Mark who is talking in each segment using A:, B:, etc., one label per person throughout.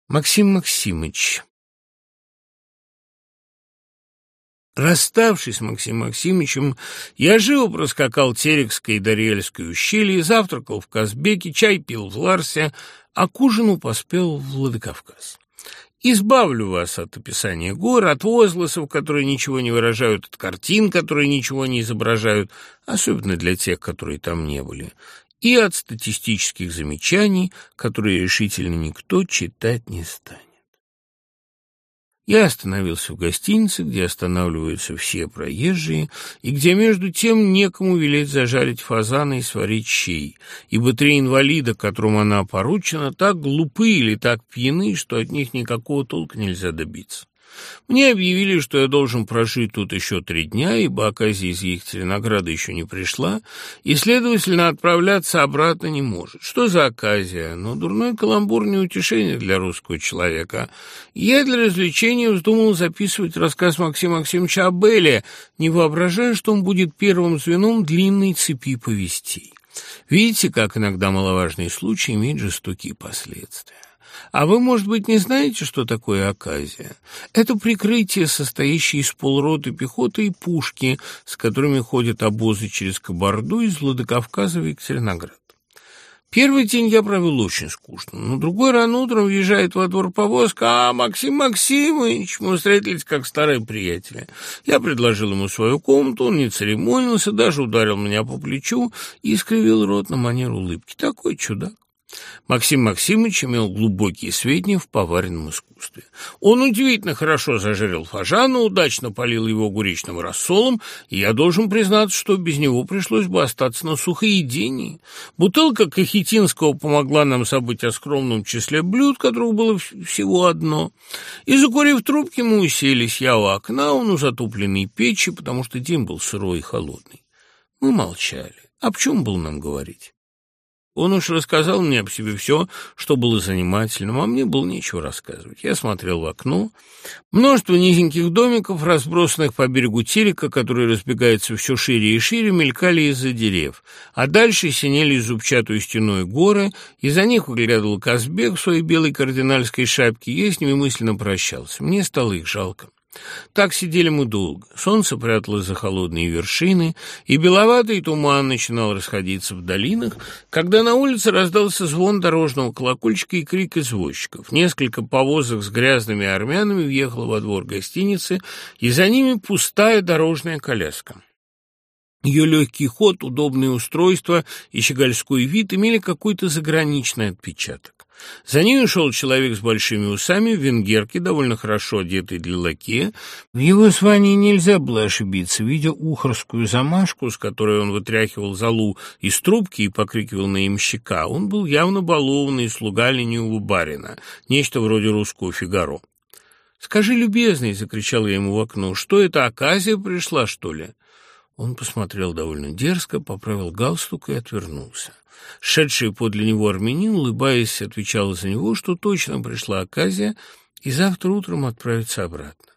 A: Максим Максимыч. Расставшись с Максимом Максимычем, я живо проскакал Терекское и Дарельское ущелье, завтракал в Казбеке, чай пил в Ларсе, а к ужину поспел в Владикавказ. Избавлю вас от описания гор, от возгласов, которые ничего не выражают, от картин, которые ничего не изображают, особенно для тех, которые там не были, и от статистических замечаний, которые решительно никто читать не станет. Я остановился в гостинице, где останавливаются все проезжие, и где, между тем, некому велеть зажарить фазана и сварить щей, ибо три инвалида, которым она поручена, так глупы или так пьяны, что от них никакого толка нельзя добиться. Мне объявили, что я должен прожить тут еще 3 дня, ибо оказия из Екатеринограда еще не пришла, и, следовательно, отправляться обратно не может. Что за оказия? Но дурной каламбур не утешение для русского человека. Я для развлечения вздумал записывать рассказ Максима Максимовича о Белле, не воображая, что он будет первым звеном длинной цепи повестей. Видите, как иногда маловажные случаи имеют жестокие последствия. А вы, может быть, не знаете, что такое оказия? Это прикрытие, состоящее из полроты пехоты и пушки, с которыми ходят обозы через Кабарду из Владикавказа в Екатериноград. Первый день я провел очень скучно, но другой рано утром въезжает во двор повозка, Максим Максимович, мы встретились как старые приятели. Я предложил ему свою комнату, он не церемонился, даже ударил меня по плечу и искривил рот на манер улыбки. Такой чудак. Максим Максимович имел глубокие сведения в поваренном искусстве. Он удивительно хорошо зажарил фазана, удачно полил его огуречным рассолом, и я должен признаться, что без него пришлось бы остаться на сухоедении. Бутылка Кахетинского помогла нам забыть о скромном числе блюд, которых было всего одно. И, закурив трубки, мы уселись, я у окна, он у затопленной печи, потому что день был сырой и холодный. Мы молчали. Об чем было нам говорить? Он уж рассказал мне об себе все, что было занимательным, а мне было нечего рассказывать. Я смотрел в окно. Множество низеньких домиков, разбросанных по берегу Терека, который разбегается все шире и шире, мелькали из-за деревьев. А дальше синели зубчатую стеной горы, и за них выглядывал Казбек в своей белой кардинальской шапке. Я с ними мысленно прощался. Мне стало их жалко. Так сидели мы долго. Солнце пряталось за холодные вершины, и беловатый туман начинал расходиться в долинах, когда на улице раздался звон дорожного колокольчика и крик извозчиков. Несколько повозок с грязными армянами въехало во двор гостиницы, и за ними пустая дорожная коляска. Ее легкий ход, удобные устройства и щегольской вид имели какой-то заграничный отпечаток. За ней шел человек с большими усами, в венгерке, довольно хорошо одетый для лакея. В его звании нельзя было ошибиться. Видя ухарскую замашку, с которой он вытряхивал золу из трубки и покрикивал на ямщика, он был явно балованный слуга ленивого барина, нечто вроде русского Фигаро. «Скажи, любезный!» — закричал я ему в окно. «Что это, оказия пришла, что ли?» Он посмотрел довольно дерзко, поправил галстук и отвернулся. Шедший подле него армянин, улыбаясь, отвечал за него, что точно пришла оказия, и завтра утром отправится обратно.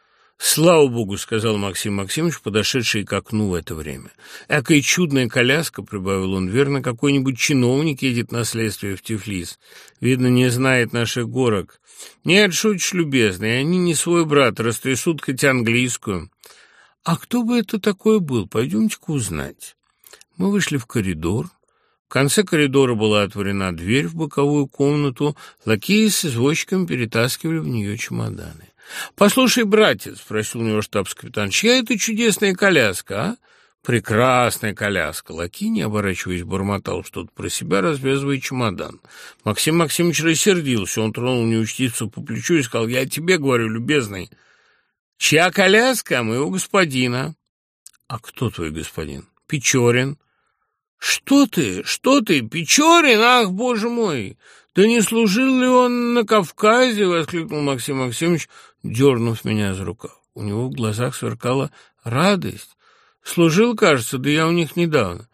A: «Слава Богу!» — сказал Максим Максимович, подошедший к окну в это время. «Экая чудная коляска!» — прибавил он. «Верно, какой-нибудь чиновник едет на следствие в Тифлис. Видно, не знает наших горок. Нет, шутишь, любезный, они не свой брат, растрясут хоть английскую». «А кто бы это такое был? Пойдемте-ка узнать». Мы вышли в коридор. В конце коридора была отворена дверь в боковую комнату. Лакеи с извозчиком перетаскивали в нее чемоданы. «Послушай, братец», — спросил у него штабс-капитан, — «чья это чудесная коляска, а?» «Прекрасная коляска». Лакей, не оборачиваясь, бормотал что-то про себя, развязывая чемодан. Максим Максимович рассердился. Он тронул неучтивца по плечу и сказал: «Я тебе говорю, любезный». «Чья коляска? Моего господина». «А кто твой господин?» «Печорин». «Что ты? Печорин? Ах, боже мой! Да не служил ли он на Кавказе?» — воскликнул Максим Максимович, дернув меня за рукав. У него в глазах сверкала радость. «Служил, кажется, да я у них недавно».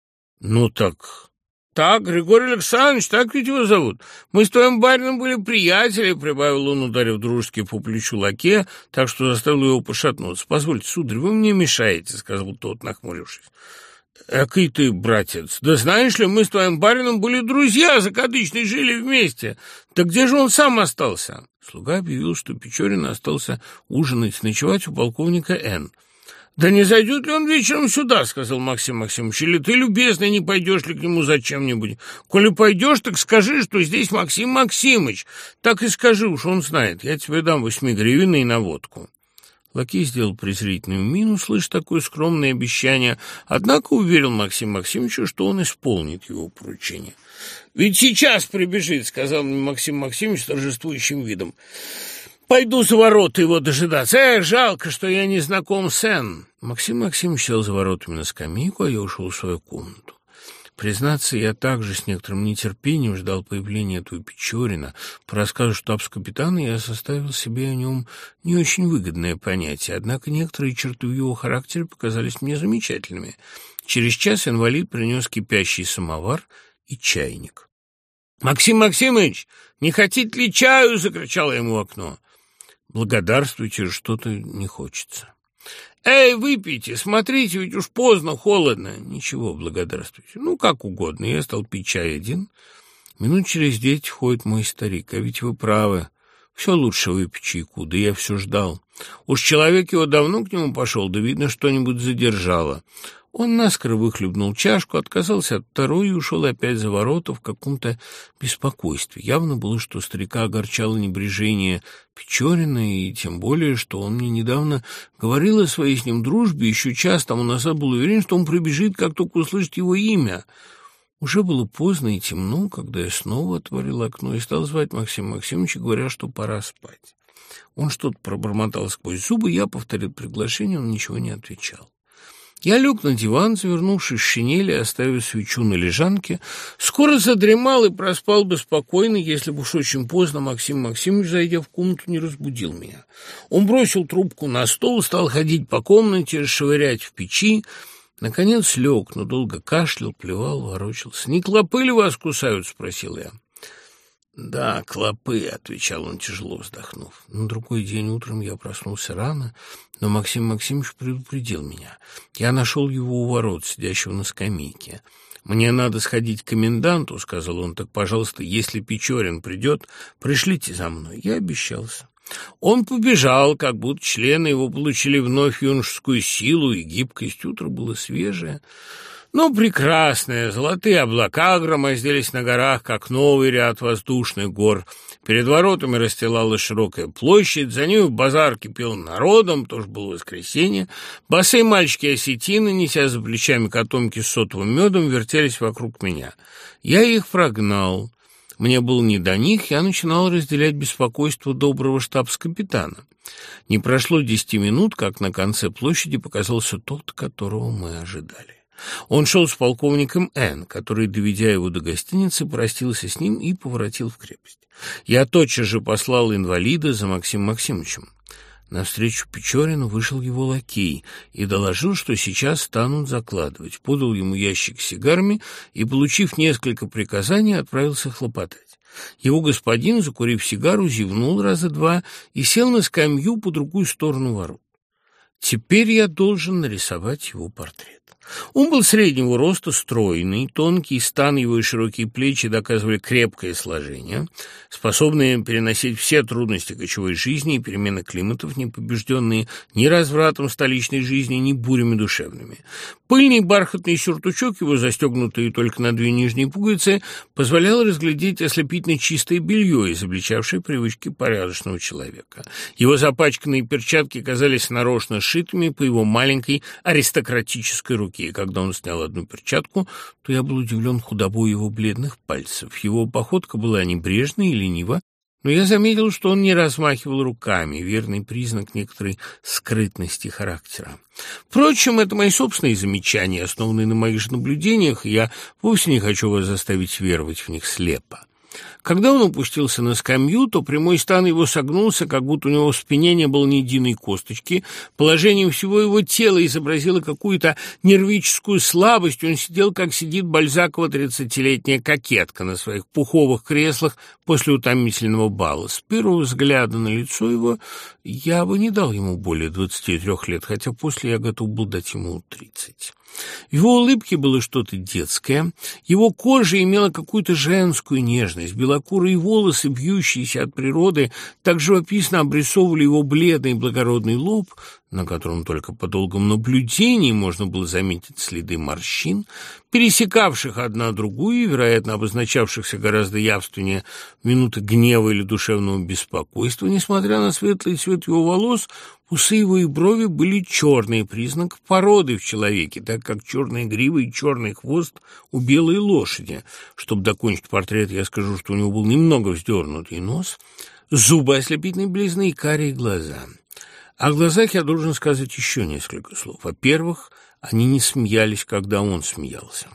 A: «Ну так...» «Так, Григорий Александрович, так ведь его зовут. Мы с твоим барином были приятели», — прибавил он, ударив дружески по плечу лакея, так что заставил его пошатнуться. «Позвольте, сударь, вы мне мешаете», — сказал тот, нахмурившись. Экой ты, братец, да знаешь ли, мы с твоим барином были друзья, закадычные, жили вместе. Да где же он сам остался?» Слуга объявил, что Печорин остался ужинать, ночевать у полковника Н. «Да не зайдет ли он вечером сюда?» — сказал Максим Максимович. «Или ты, любезный, не пойдешь ли к нему зачем-нибудь? Коли пойдешь, так скажи, что здесь Максим Максимыч. Так и скажи, уж он знает. Я тебе дам 8 на водку». Лакей сделал презрительную мину, слыша такое скромное обещание, однако уверил Максима Максимовича, что он исполнит его поручение. «Ведь сейчас прибежит», — сказал мне Максим Максимович с торжествующим видом. «Пойду за ворота его дожидаться. Эх, жалко, что я не знаком с Энн». Максим Максимович сел за воротами на скамейку, а я ушел в свою комнату. Признаться, я также с некоторым нетерпением ждал появления этого Печорина. По рассказу штабс-капитана я составил себе о нем не очень выгодное понятие, однако некоторые черты в его характере показались мне замечательными. Через час инвалид принес кипящий самовар и чайник. «Максим Максимович, не хотите ли чаю?» — закричал я ему в окно. «Благодарствуйте, что-то не хочется». «Эй, выпейте, смотрите, ведь уж поздно, холодно». «Ничего, благодарствуйте. Ну, как угодно». Я стал пить чай один. Минут через 10 входит мой старик. «А ведь вы правы. Все лучше выпить чайку». Да я все ждал. Уж человек его давно к нему пошел, да, видно, что-нибудь задержало. Он наскоро выхлебнул чашку, отказался от второй и ушел опять за ворота в каком-то беспокойстве. Явно было, что старика огорчало небрежение Печорина, и тем более, что он мне недавно говорил о своей с ним дружбе, еще час тому назад был уверен, что он прибежит, как только услышит его имя. Уже было поздно и темно, когда я снова отворил окно и стал звать Максима Максимовича, говоря, что пора спать. Он что-то пробормотал сквозь зубы, я повторил приглашение, он ничего не отвечал. Я лег на диван, завернувшись в шинели, оставив свечу на лежанке. Скоро задремал и проспал бы спокойно, если бы уж очень поздно Максим Максимович, зайдя в комнату, не разбудил меня. Он бросил трубку на стол, стал ходить по комнате, швырять в печи. Наконец лег, но долго кашлял, плевал, ворочался. «Не клопы ли вас кусают?» — спросил я. «Да, клопы», — отвечал он, тяжело вздохнув. На другой день утром я проснулся рано, но Максим Максимович предупредил меня. Я нашел его у ворот, сидящего на скамейке. «Мне надо сходить к коменданту», — сказал он, — «так, пожалуйста, если Печорин придет, пришлите за мной». Я обещался. Он побежал, как будто члены его получили вновь юношескую силу и гибкость. Утро было свежее, но прекрасное. Золотые облака громоздились на горах, как новый ряд воздушных гор. Перед воротами расстилалась широкая площадь, за нею базар кипел народом, тоже было воскресенье. Босые мальчики-осетины, неся за плечами котомки с сотовым медом, вертелись вокруг меня. Я их прогнал. Мне было не до них, я начинал разделять беспокойство доброго штабс-капитана. Не прошло 10 минут, как на конце площади показался тот, которого мы ожидали. Он шел с полковником Н., который, доведя его до гостиницы, простился с ним и поворотил в крепость. Я тотчас же послал инвалида за Максимом Максимовичем. Навстречу Печорину вышел его лакей и доложил, что сейчас станут закладывать. Подал ему ящик с сигарами и, получив несколько приказаний, отправился хлопотать. Его господин, закурив сигару, зевнул раза два и сел на скамью по другую сторону ворот. Теперь я должен нарисовать его портрет. Он был среднего роста, стройный, тонкий стан его и широкие плечи доказывали крепкое сложение, способное переносить все трудности кочевой жизни и перемены климатов, не побежденные ни развратом столичной жизни, ни бурями душевными. Пыльный бархатный сюртучок, его застегнутый только на 2 нижние пуговицы, позволял разглядеть ослепительно чистое белье, изобличавшее привычки порядочного человека. Его запачканные перчатки казались нарочно сшитыми по его маленькой аристократической руке. И когда он снял одну перчатку, то я был удивлен худобой его бледных пальцев. Его походка была небрежной и ленива, но я заметил, что он не размахивал руками, верный признак некоторой скрытности характера. Впрочем, это мои собственные замечания, основанные на моих же наблюдениях, и я вовсе не хочу вас заставить веровать в них слепо. Когда он опустился на скамью, то прямой стан его согнулся, как будто у него в спине не было ни единой косточки. Положение всего его тела изобразило какую-то нервическую слабость. Он сидел, как сидит Бальзакова 30-летняя кокетка на своих пуховых креслах после утомительного бала. С первого взгляда на лицо его я бы не дал ему более 23 лет, хотя после я готов был дать ему 30. В его улыбке было что-то детское, его кожа имела какую-то женскую нежность, белокурые волосы, бьющиеся от природы, так живописно обрисовывали его бледный и благородный лоб, на котором только по долгому наблюдению можно было заметить следы морщин, пересекавших одна другую и, вероятно, обозначавшихся гораздо явственнее в минуты гнева или душевного беспокойства. Несмотря на светлый цвет его волос, усы его и брови были черные, признак породы в человеке, так как черная грива и черный хвост у белой лошади. Чтобы докончить портрет, я скажу, что у него был немного вздернутый нос, зубы ослепительной белизны и карие глаза. О глазах я должен сказать еще несколько слов. Во-первых, они не смеялись, когда он смеялся.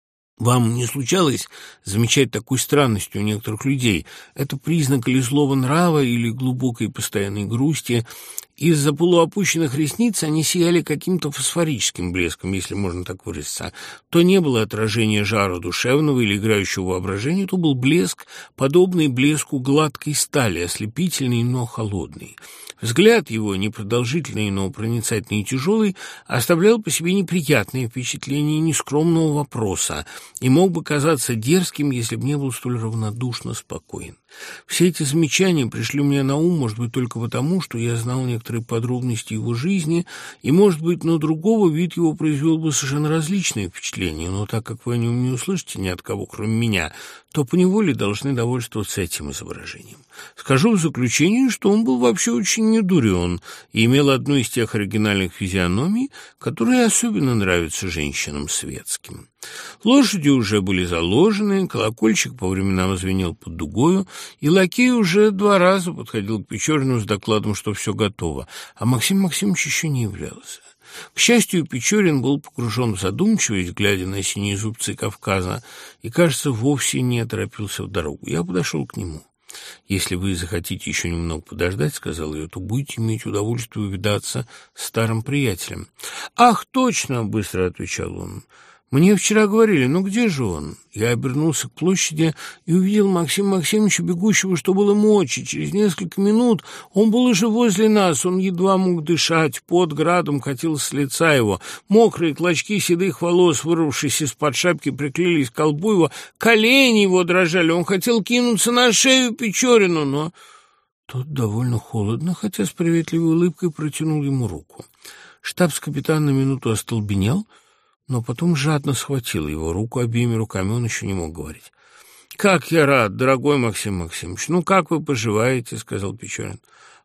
A: Вам не случалось замечать такую странность у некоторых людей? Это признак или злого нрава, или глубокой постоянной грусти. Из-за полуопущенных ресниц они сияли каким-то фосфорическим блеском, если можно так выразиться. То не было отражения жара душевного или играющего воображения, то был блеск, подобный блеску гладкой стали, ослепительный, но холодный. Взгляд его, непродолжительный, но проницательный и тяжелый, оставлял по себе неприятное впечатление нескромного вопроса и мог бы казаться дерзким, если бы не был столь равнодушно спокоен. Все эти замечания пришли мне на ум, может быть, только потому, что я знал некоторые подробности его жизни, и, может быть, на другого вид его произвел бы совершенно различные впечатления, но так как вы о нем не услышите ни от кого, кроме меня, то поневоле должны довольствоваться этим изображением. Скажу в заключение, что он был вообще очень недурен и имел одну из тех оригинальных физиономий, которые особенно нравятся женщинам светским. Лошади уже были заложены, колокольчик по временам звенел под дугою, и лакей уже 2 раза подходил к Печорину с докладом, что все готово, а Максим Максимович еще не являлся. К счастью, Печорин был погружен в задумчивость, глядя на синие зубцы Кавказа, и, кажется, вовсе не торопился в дорогу. Я подошел к нему. «Если вы захотите еще немного подождать, — сказал я, — то будете иметь удовольствие увидаться с старым приятелем». «Ах, точно! — быстро отвечал он. Мне вчера говорили, ну где же он?» Я обернулся к площади и увидел Максима Максимовича, бегущего, что было мочи. Через несколько минут он был уже возле нас, он едва мог дышать, пот градом катил с лица его, мокрые клочки седых волос, вырвавшись из-под шапки, приклеились к колбу его, колени его дрожали, он хотел кинуться на шею Печорину, но тот довольно холодно, хотя с приветливой улыбкой протянул ему руку. Штабс-капитан на минуту остолбенел, но потом жадно схватил его руку обеими руками, он еще не мог говорить. «Как я рад, дорогой Максим Максимович! Ну, как вы поживаете?» — сказал Печорин.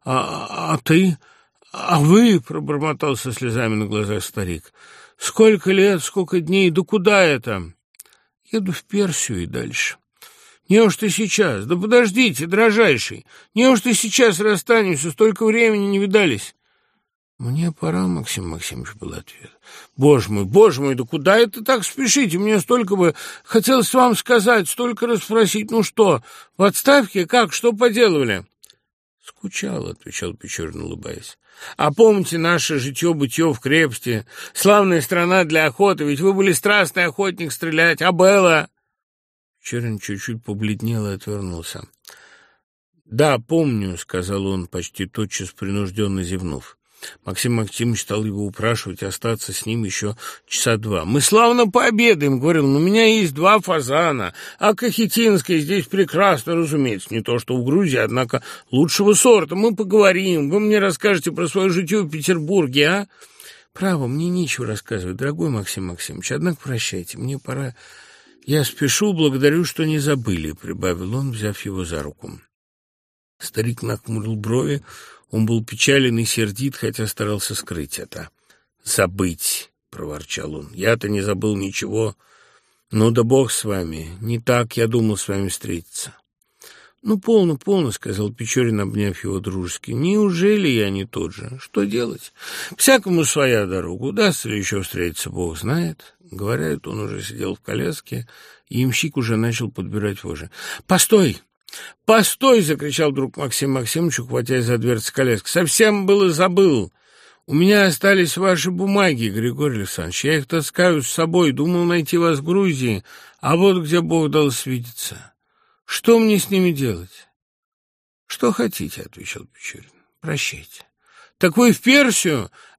A: «А ты? А вы?» — пробормотал со слезами на глазах старик. «Сколько лет, сколько дней, да куда это?» «Еду в Персию и дальше». «Неужто сейчас? Да подождите, дрожайший! Неужто сейчас расстанемся? Столько времени не видались!» «Мне пора, Максим Максимович», — был ответ. Боже мой, да куда это так спешите? Мне столько бы хотелось вам сказать, столько расспросить. Ну что, в отставке? Как? Что поделывали?» «Скучал», — отвечал Печорин, улыбаясь. «А помните наше житье-бытье в крепости? Славная страна для охоты, ведь вы были страстный охотник стрелять. А Белла?» Печорин чуть-чуть побледнел и отвернулся. «Да, помню», — сказал он, почти тотчас принужденно зевнув. Максим Максимович стал его упрашивать остаться с ним еще 2 часа. «Мы славно пообедаем», — говорил, — «но у меня есть 2 фазана, а Кахетинская здесь прекрасно, разумеется, не то что в Грузии, однако лучшего сорта. Мы поговорим, вы мне расскажете про свое житье в Петербурге, а?» «Право, мне нечего рассказывать, дорогой Максим Максимович, однако прощайте, мне пора. Я спешу, благодарю, что не забыли», — прибавил он, взяв его за руку. Старик нахмурил брови. Он был печален и сердит, хотя старался скрыть это. «Забыть», — проворчал он, — «я-то не забыл ничего. Ну да бог с вами, не так я думал с вами встретиться». «Ну, полно, полно», — сказал Печорин, обняв его дружески. «Неужели я не тот же? Что делать? Всякому своя дорога. Удастся ли еще встретиться, бог знает». Говорят, он уже сидел в коляске, и ямщик уже начал подбирать вожжи. «Постой! «Постой!» — закричал вдруг Максим Максимович, ухватясь за дверцы коляски. «Совсем было забыл. У меня остались ваши бумаги, Григорий Александрович. Я их таскаю с собой, думал найти вас в Грузии, а вот где Бог дал свидеться. Что мне с ними делать?» «Что хотите», — отвечал Печорин. «Прощайте». «Так вы в Персию?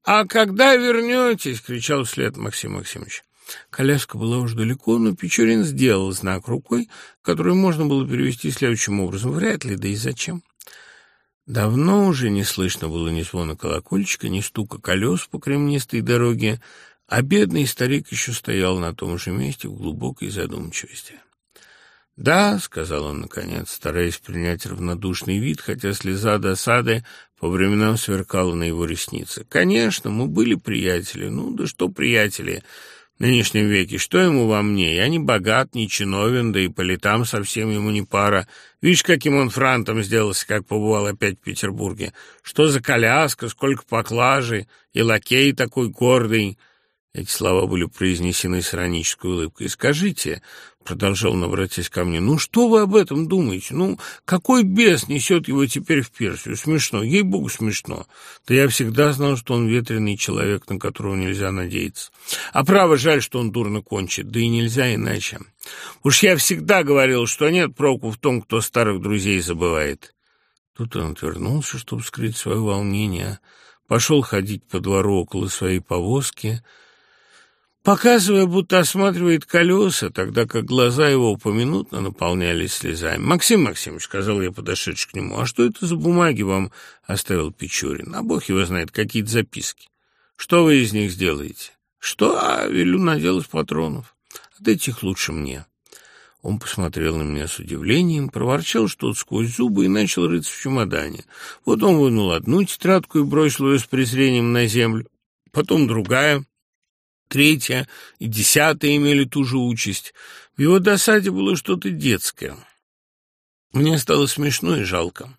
A: «А когда вернетесь?» — кричал вслед Максим Максимович. Коляска была уже далеко, но Печорин сделал знак рукой, который можно было перевести следующим образом. Вряд ли, да и зачем. Давно уже не слышно было ни звона колокольчика, ни стука колес по кремнистой дороге, а бедный старик еще стоял на том же месте в глубокой задумчивости. «Да», — сказал он наконец, стараясь принять равнодушный вид, хотя слеза досады по временам сверкала на его реснице. «Конечно, мы были приятели. Ну, да что приятели в нынешнем веке? Что ему во мне? Я не богат, не чиновен, да и по летам совсем ему не пара. Видишь, каким он франтом сделался, как побывал опять в Петербурге. Что за коляска, сколько поклажи, и лакей такой гордый». Эти слова были произнесены с иронической улыбкой. «Скажите», — продолжал он, обратясь ко мне, — «ну что вы об этом думаете? Ну, какой бес несет его теперь в Персию? Смешно, ей-богу, смешно. Да я всегда знал, что он ветреный человек, на которого нельзя надеяться. А право, жаль, что он дурно кончит, да и нельзя иначе. Уж я всегда говорил, что нет проку в том, кто старых друзей забывает». Тут он отвернулся, чтобы скрыть свое волнение, пошел ходить по двору около своей повозки, показывая, будто осматривает колеса, тогда как глаза его поминутно наполнялись слезами. «Максим Максимович», — сказал я, подошедший к нему, — «а что это за бумаги вам оставил Печорин? А бог его знает, какие-то записки. Что вы из них сделаете?» «Что? А велю наделать патронов. Отдайте их лучше мне». Он посмотрел на меня с удивлением, проворчал что-то сквозь зубы и начал рыться в чемодане. Вот он вынул одну тетрадку и бросил ее с презрением на землю, потом другая, третья и 10 имели ту же участь. В его досаде было что-то детское. Мне стало смешно и жалко.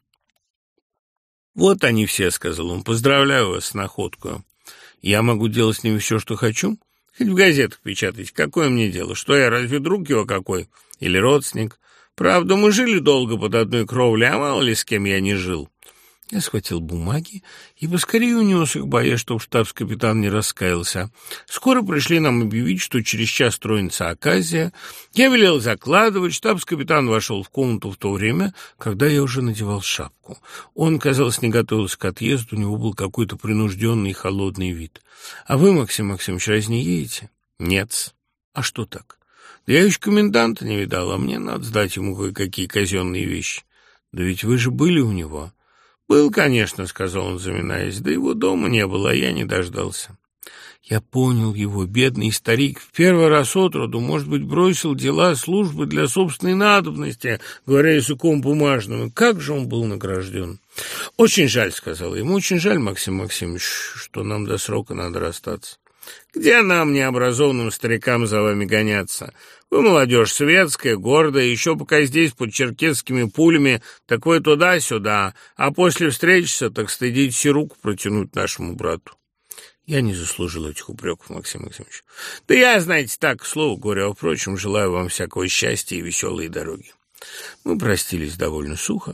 A: «Вот они все», — сказал он, — «поздравляю вас с находкой. Я могу делать с ними все, что хочу? Хоть в газетах печатать. Какое мне дело? Что я, разве друг его какой? Или родственник? Правда, мы жили долго под одной кровлей, а мало ли с кем я не жил». Я схватил бумаги и поскорее унес их, боясь, чтоб штабс-капитан не раскаялся. Скоро пришли нам объявить, что через час тронется оказия. Я велел закладывать. Штабс-капитан вошел в комнату в то время, когда я уже надевал шапку. Он, казалось, не готовился к отъезду, у него был какой-то принужденный и холодный вид. «А вы, Максим Максимович, разве не едете?» «Нет». «А что так?» «Да я еще коменданта не видал, а мне надо сдать ему кое-какие казенные вещи». «Да ведь вы же были у него». «Был, конечно», — сказал он, заминаясь, — «да его дома не было, а я не дождался». Я понял его, бедный старик, в первый раз от роду, может быть, бросил дела службы для собственной надобности, говоря языком бумажным, и как же он был награжден. «Очень жаль», — сказал ему, — «очень жаль, Максим Максимович, что нам до срока надо расстаться». «Где нам, необразованным старикам, за вами гоняться? Вы молодежь светская, гордая, еще пока здесь под черкесскими пулями, так вы туда-сюда, а после встретишься, так стыдитесь и руку протянуть нашему брату». Я не заслужил этих упреков, Максим Максимович. «Да я, знаете, так, к слову говоря, а, впрочем, желаю вам всякого счастья и веселой дороги». Мы простились довольно сухо.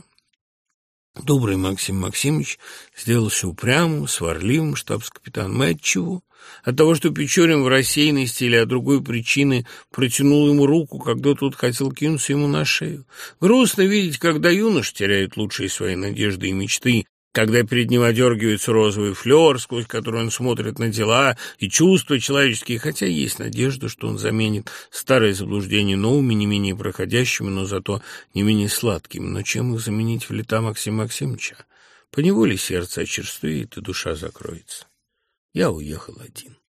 A: Добрый Максим Максимович сделался упрямым, сварливым штабс-капитан. Мы отчего? От того, что Печорин в рассеянности или от другой причины протянул ему руку, когда тот хотел кинуться ему на шею. Грустно видеть, когда юнош теряет лучшие свои надежды и мечты, когда перед ним одергивается розовый флер, сквозь который он смотрит на дела и чувства человеческие, хотя есть надежда, что он заменит старые заблуждения новыми, не менее проходящими, но зато не менее сладкими. Но чем их заменить в лета Максима Максимовича? Поневоле сердце очерствеет, и душа закроется. Я уехал один.